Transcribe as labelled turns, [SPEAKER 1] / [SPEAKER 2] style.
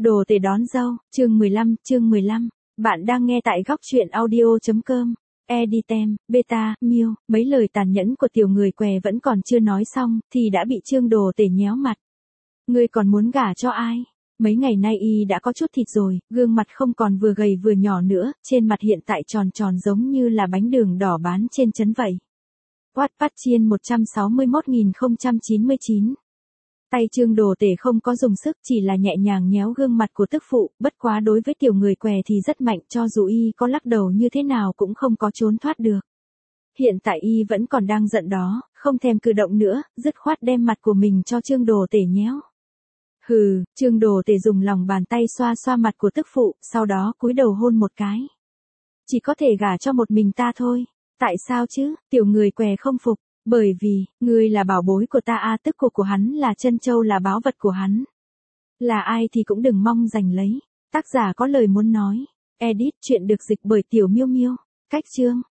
[SPEAKER 1] Đồ tể đón dâu, chương 15. Bạn đang nghe tại góc truyện audio.com. Editem, beta, miêu, mấy lời tàn nhẫn của tiểu người què vẫn còn chưa nói xong, thì đã bị Trương Đồ tể nhéo mặt. Ngươi còn muốn gả cho ai? Mấy ngày nay y đã có chút thịt rồi, gương mặt không còn vừa gầy vừa nhỏ nữa, trên mặt hiện tại tròn tròn giống như là bánh đường đỏ bán trên trấn vậy. Wattpad chiên 161.099. Tay Trương Đồ tể không có dùng sức, chỉ là nhẹ nhàng nhéo gương mặt của tức phụ, bất quá đối với tiểu người què thì rất mạnh, cho dù y có lắc đầu như thế nào cũng không có trốn thoát được. Hiện tại y vẫn còn đang giận đó, không thèm cử động nữa, dứt khoát đem mặt của mình cho Trương Đồ tể nhéo. Hừ, Trương Đồ tể dùng lòng bàn tay xoa xoa mặt của tức phụ, sau đó cúi đầu hôn một cái. Chỉ có thể gả cho một mình ta thôi. Tại sao chứ? Tiểu người què không phục. Bởi vì, ngươi là bảo bối của ta a, tức của hắn là trân châu, là báu vật của hắn. Là ai thì cũng đừng mong giành lấy. Tác giả có lời muốn nói. Edit truyện được dịch bởi Tiểu Miêu Miêu. Cách chương.